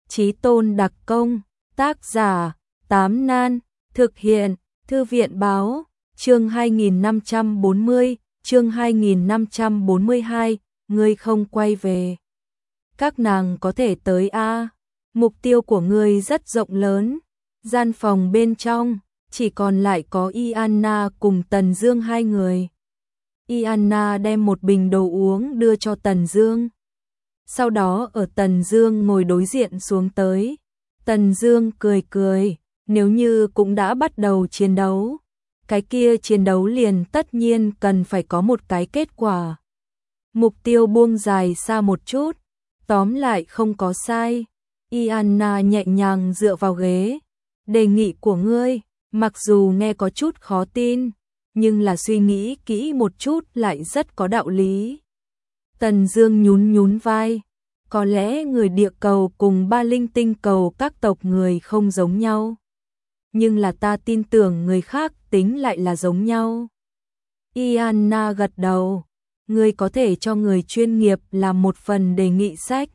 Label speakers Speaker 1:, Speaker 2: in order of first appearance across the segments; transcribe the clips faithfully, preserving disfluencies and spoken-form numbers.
Speaker 1: Chí tôn đặc công, tác giả, Tám Nan, thực hiện, Thư viện báo, chương hai nghìn năm trăm bốn mươi, chương hai nghìn năm trăm bốn mươi hai, ngươi không quay về. Các nàng có thể tới a. Mục tiêu của ngươi rất rộng lớn. Gian phòng bên trong chỉ còn lại có Ianna cùng Tần Dương hai người. Ianna đem một bình đồ uống đưa cho Tần Dương. Sau đó ở Tần Dương ngồi đối diện xuống tới. Tần Dương cười cười, nếu như cũng đã bắt đầu chiến đấu, cái kia chiến đấu liền tất nhiên cần phải có một cái kết quả. Mục tiêu buông dài xa một chút, tóm lại không có sai. Ianna nhẹ nhàng dựa vào ghế. Đề nghị của ngươi, mặc dù nghe có chút khó tin, nhưng là suy nghĩ kỹ một chút lại rất có đạo lý. Tần Dương nhún nhún vai, có lẽ người địa cầu cùng ba linh tinh cầu các tộc người không giống nhau, nhưng là ta tin tưởng người khác tính lại là giống nhau. Ianna gật đầu, ngươi có thể cho người chuyên nghiệp làm một phần đề nghị sách.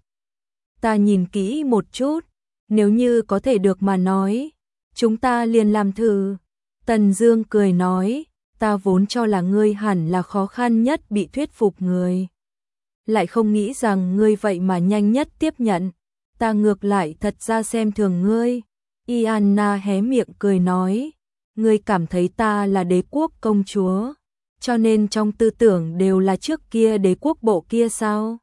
Speaker 1: Ta nhìn kỹ một chút, nếu như có thể được mà nói, chúng ta liền làm thử. Tần Dương cười nói, ta vốn cho là ngươi hẳn là khó khăn nhất bị thuyết phục người. Lại không nghĩ rằng ngươi vậy mà nhanh nhất tiếp nhận, ta ngược lại thật ra xem thường ngươi. Ianna hé miệng cười nói, ngươi cảm thấy ta là đế quốc công chúa, cho nên trong tư tưởng đều là trước kia đế quốc bộ kia sao?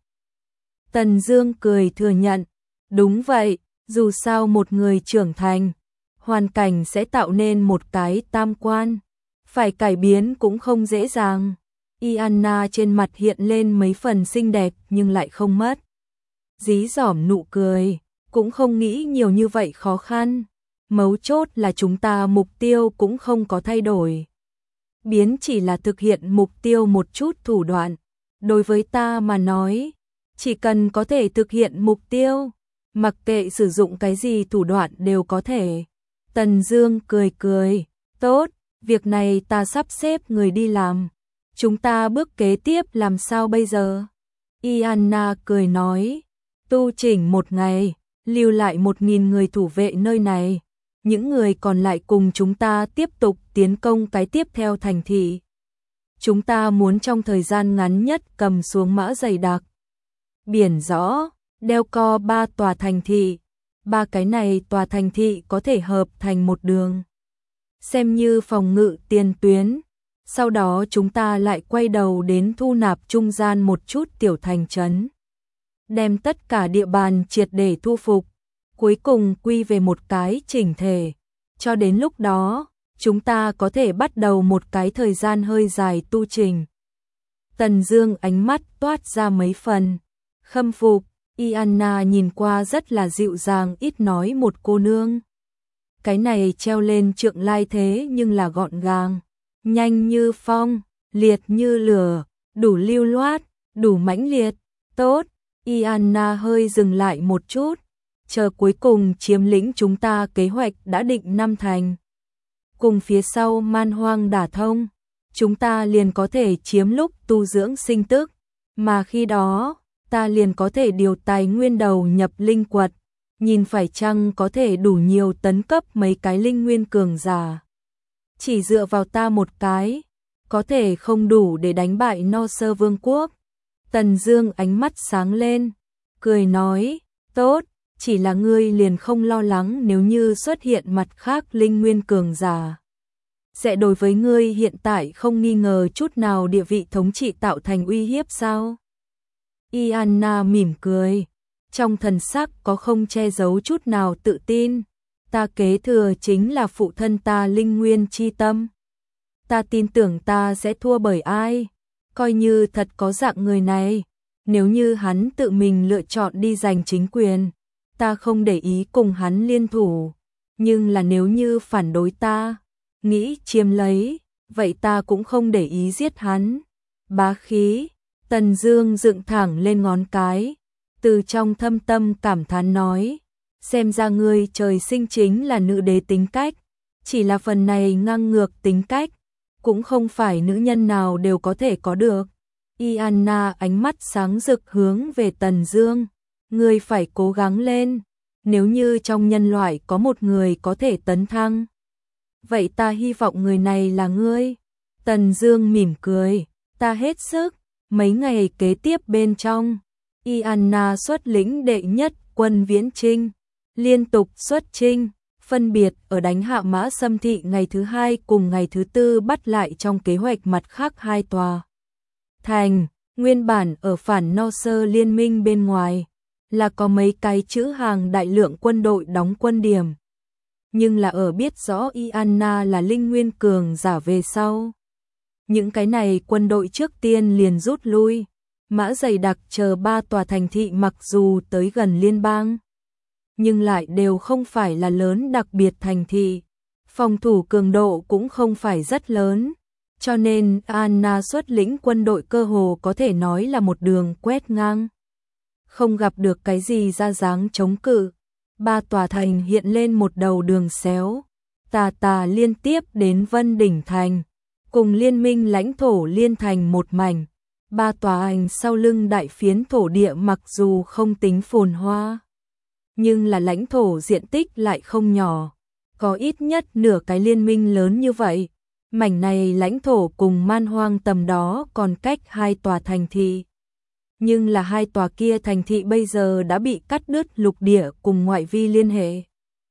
Speaker 1: Tần Dương cười thừa nhận, đúng vậy, dù sao một người trưởng thành, hoàn cảnh sẽ tạo nên một cái tam quan, phải cải biến cũng không dễ dàng. Ianna trên mặt hiện lên mấy phần xinh đẹp nhưng lại không mất dí dỏm nụ cười, cũng không nghĩ nhiều như vậy khó khăn. Mấu chốt là chúng ta mục tiêu cũng không có thay đổi. Biến chỉ là thực hiện mục tiêu một chút thủ đoạn. Đối với ta mà nói, chỉ cần có thể thực hiện mục tiêu, mặc kệ sử dụng cái gì thủ đoạn đều có thể. Tần Dương cười cười, tốt, việc này ta sắp xếp người đi làm. Chúng ta bước kế tiếp làm sao bây giờ? Ianna cười nói, tu chỉnh một ngày, lưu lại một nghìn người thủ vệ nơi này. Những người còn lại cùng chúng ta tiếp tục tiến công cái tiếp theo thành thị. Chúng ta muốn trong thời gian ngắn nhất cầm xuống mã dày đặc. Biển rõ, đeo co ba tòa thành thị. Ba cái này tòa thành thị có thể hợp thành một đường, xem như phòng ngự tiền tuyến. Sau đó chúng ta lại quay đầu đến thu nạp trung gian một chút tiểu thành trấn, đem tất cả địa bàn triệt để thu phục, cuối cùng quy về một cái chỉnh thể. Cho đến lúc đó, chúng ta có thể bắt đầu một cái thời gian hơi dài tu trình. Tần Dương ánh mắt toát ra mấy phần khâm phục. Ianna nhìn qua rất là dịu dàng, ít nói một cô nương. Cái này treo lên trượng lai thế nhưng là gọn gàng, nhanh như phong, liệt như lửa, đủ lưu loát, đủ mãnh liệt. Tốt. Ianna hơi dừng lại một chút, chờ cuối cùng chiếm lĩnh chúng ta kế hoạch đã định năm thành. Cùng phía sau man hoang đả thông, chúng ta liền có thể chiếm lúc tu dưỡng sinh tức, mà khi đó ta liền có thể điều tài nguyên đầu nhập linh quật, nhìn phải chăng có thể đủ nhiều tấn cấp mấy cái linh nguyên cường giả. Chỉ dựa vào ta một cái, có thể không đủ để đánh bại No Sơ Vương quốc. Tần Dương ánh mắt sáng lên, cười nói, tốt, chỉ là ngươi liền không lo lắng nếu như xuất hiện mặt khác linh nguyên cường giả, sẽ đối với ngươi hiện tại không nghi ngờ chút nào địa vị thống trị tạo thành uy hiếp sao? Ianna mỉm cười, trong thần sắc có không che giấu chút nào tự tin. Ta kế thừa chính là phụ thân ta linh nguyên chi tâm. Ta tin tưởng ta sẽ thua bởi ai. Coi như thật có dạng người này, nếu như hắn tự mình lựa chọn đi giành chính quyền, ta không để ý cùng hắn liên thủ. Nhưng là nếu như phản đối ta, nghĩ chiếm lấy, vậy ta cũng không để ý giết hắn. Bá khí. Tần Dương dựng thẳng lên ngón cái, từ trong thâm tâm cảm thán nói, xem ra ngươi trời sinh chính là nữ đế tính cách, chỉ là phần này ngang ngược tính cách, cũng không phải nữ nhân nào đều có thể có được. Ianna ánh mắt sáng rực hướng về Tần Dương, ngươi phải cố gắng lên, Nếu như trong nhân loại có một người có thể tấn thăng, vậy ta hy vọng người này là ngươi. Tần Dương mỉm cười, ta hết sức. Mấy ngày kế tiếp bên trong, Ianna xuất lĩnh đệ nhất quân viễn chinh, liên tục xuất chinh, phân biệt ở đánh hạ Mã Xâm Thị ngày thứ hai cùng ngày thứ tư bắt lại trong kế hoạch mặt khác hai tòa thành. Nguyên bản ở phản no sơ liên minh bên ngoài là có mấy cái chữ hàng đại lượng quân đội đóng quân điểm, nhưng là ở biết rõ Ianna là linh nguyên cường giả về sau, những cái này quân đội trước tiên liền rút lui. Mã dày đặc chờ ba tòa thành thị mặc dù tới gần liên bang, nhưng lại đều không phải là lớn đặc biệt thành thị, phòng thủ cường độ cũng không phải rất lớn, cho nên Anna xuất lĩnh quân đội cơ hồ có thể nói là một đường quét ngang, không gặp được cái gì ra dáng chống cự. Ba tòa thành hiện lên một đầu đường xéo, tà tà liên tiếp đến Vân Đỉnh Thành, cùng liên minh lãnh thổ liên thành một mảnh. Ba tòa thành sau lưng đại phiến thổ địa mặc dù không tính phồn hoa, nhưng là lãnh thổ diện tích lại không nhỏ, có ít nhất nửa cái liên minh lớn như vậy. Mảnh này lãnh thổ cùng Man Hoang tầm đó còn cách hai tòa thành thị, nhưng là hai tòa kia thành thị bây giờ đã bị cắt đứt lục địa cùng ngoại vi liên hệ.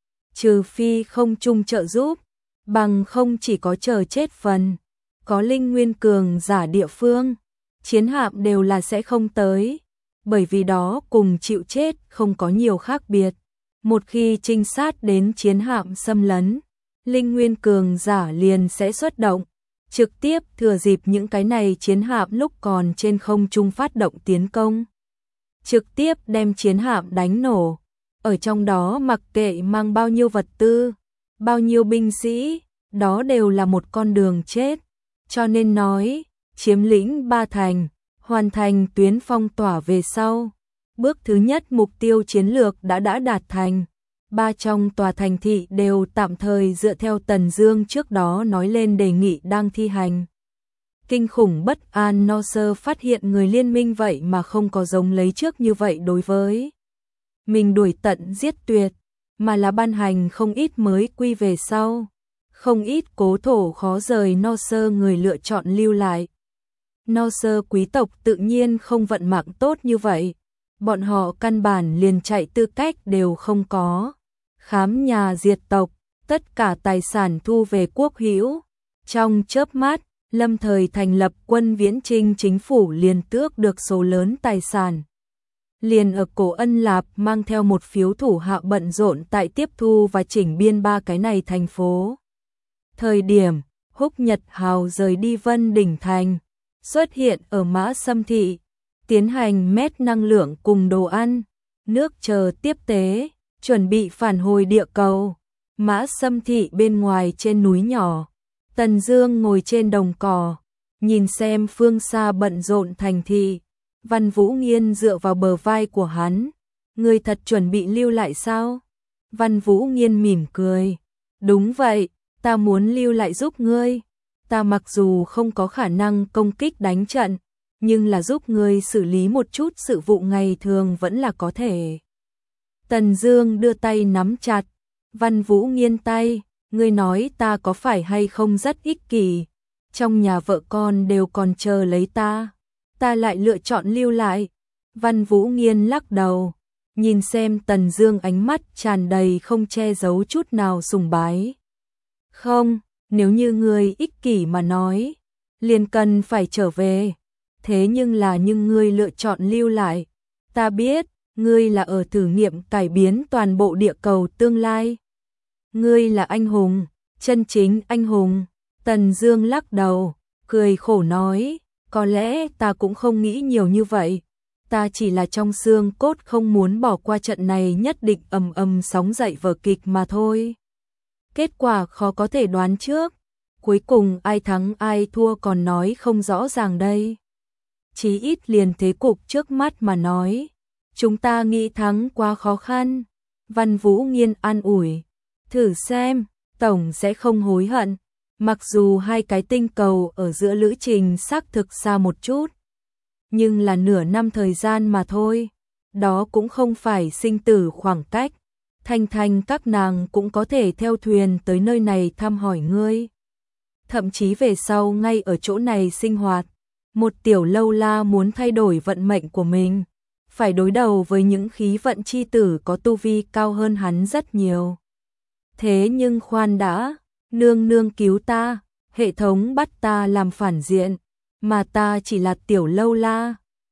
Speaker 1: Trừ phi không chung trợ giúp, bằng không chỉ có chờ chết phần. Có linh nguyên cường giả địa phương, chiến hạm đều là sẽ không tới, bởi vì đó cùng chịu chết không có nhiều khác biệt. Một khi trinh sát đến chiến hạm xâm lấn, linh nguyên cường giả liền sẽ xuất động, trực tiếp thừa dịp những cái này chiến hạm lúc còn trên không trung phát động tiến công, trực tiếp đem chiến hạm đánh nổ. Ở trong đó mặc kệ mang bao nhiêu vật tư, bao nhiêu binh sĩ, đó đều là một con đường chết. Cho nên nói, chiếm lĩnh ba thành, hoàn thành tuyến phong tỏa về sau, bước thứ nhất mục tiêu chiến lược đã đã đạt thành. Ba trong tòa thành thị đều tạm thời dựa theo Tần Dương trước đó nói lên đề nghị đang thi hành. Kinh khủng bất an no sơ phát hiện người liên minh vậy mà không có giống lấy trước như vậy đối với mình đuổi tận giết tuyệt, mà là ban hành không ít mới quy về sau. Không ít cố thổ khó rời no sơ người lựa chọn lưu lại. No sơ quý tộc tự nhiên không vận mạng tốt như vậy, bọn họ căn bản liền chạy tư cách đều không có. Khám nhà diệt tộc, tất cả tài sản thu về quốc hữu. Trong chớp mắt, lâm thời thành lập quân viễn chinh chính phủ liền tước được số lớn tài sản. Liền ở Cổ Ân Lạp mang theo một phiếu thủ hạ bận rộn tại tiếp thu và chỉnh biên ba cái này thành phố. Thời điểm, Húc Nhật Hào rời đi Vân Đỉnh Thành, xuất hiện ở Mã Xâm Thị, tiến hành mét năng lượng cùng đồ ăn, nước chờ tiếp tế, chuẩn bị phản hồi địa cầu. Mã Xâm Thị bên ngoài trên núi nhỏ, Tần Dương ngồi trên đồng cỏ, nhìn xem phương xa bận rộn thành thị. Văn Vũ Nghiên dựa vào bờ vai của hắn, ngươi thật chuẩn bị lưu lại sao? Văn Vũ Nghiên mỉm cười, đúng vậy. Ta muốn lưu lại giúp ngươi, ta mặc dù không có khả năng công kích đánh trận, nhưng là giúp ngươi xử lý một chút sự vụ ngày thường vẫn là có thể. Tần Dương đưa tay nắm chặt Văn Vũ Nghiên tay, ngươi nói ta có phải hay không rất ích kỷ, trong nhà vợ con đều còn chờ lấy ta, ta lại lựa chọn lưu lại. Văn Vũ Nghiên lắc đầu, nhìn xem Tần Dương ánh mắt tràn đầy không che giấu chút nào sùng bái. Không, nếu như ngươi ích kỷ mà nói, liền cần phải trở về. Thế nhưng là nhưng ngươi lựa chọn lưu lại. Ta biết, ngươi là ở thử nghiệm cải biến toàn bộ địa cầu tương lai. Ngươi là anh hùng, chân chính anh hùng. Tần Dương lắc đầu, cười khổ nói, có lẽ ta cũng không nghĩ nhiều như vậy. Ta chỉ là trong xương cốt không muốn bỏ qua trận này nhất định ầm ầm sóng dậy vở kịch mà thôi. Kết quả khó có thể đoán trước, cuối cùng ai thắng ai thua còn nói không rõ ràng đây. Chí ít liền thế cục trước mắt mà nói, chúng ta nghĩ thắng quá khó khăn. Văn Vũ Nghiên an ủi, thử xem, tổng sẽ không hối hận, mặc dù hai cái tinh cầu ở giữa lữ trình xác thực xa một chút, nhưng là nửa năm thời gian mà thôi, đó cũng không phải sinh tử khoảng cách. Thanh Thanh các nàng cũng có thể theo thuyền tới nơi này thăm hỏi ngươi. Thậm chí về sau ngay ở chỗ này sinh hoạt. Một tiểu lâu la muốn thay đổi vận mệnh của mình, phải đối đầu với những khí vận chi tử có tu vi cao hơn hắn rất nhiều. Thế nhưng khoan đã, nương nương cứu ta, hệ thống bắt ta làm phản diện, mà ta chỉ là tiểu lâu la,